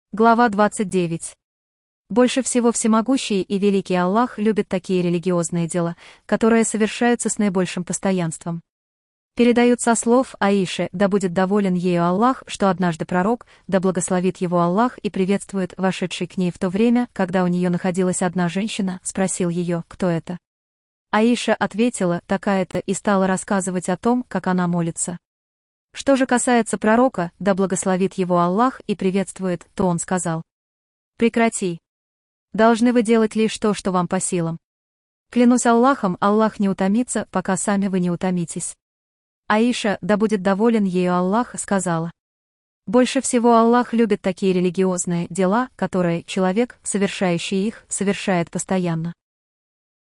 Глава 29. Больше всего всемогущий и великий Аллах любит такие религиозные дела, которые совершаются с наибольшим постоянством. Передают со слов Аиши, да будет доволен ею Аллах, что однажды пророк, да благословит его Аллах и приветствует вошедший к ней в то время, когда у нее находилась одна женщина, спросил ее, кто это. Аиша ответила, такая-то, и стала рассказывать о том, как она молится. Что же касается пророка, да благословит его Аллах и приветствует, то он сказал: прекрати. Должны вы делать лишь то, что вам по силам. Клянусь Аллахом, Аллах не утомится, пока сами вы не утомитесь. Аиша, да будет доволен ею Аллах, сказала: больше всего Аллах любит такие религиозные дела, которые человек, совершающий их, совершает постоянно.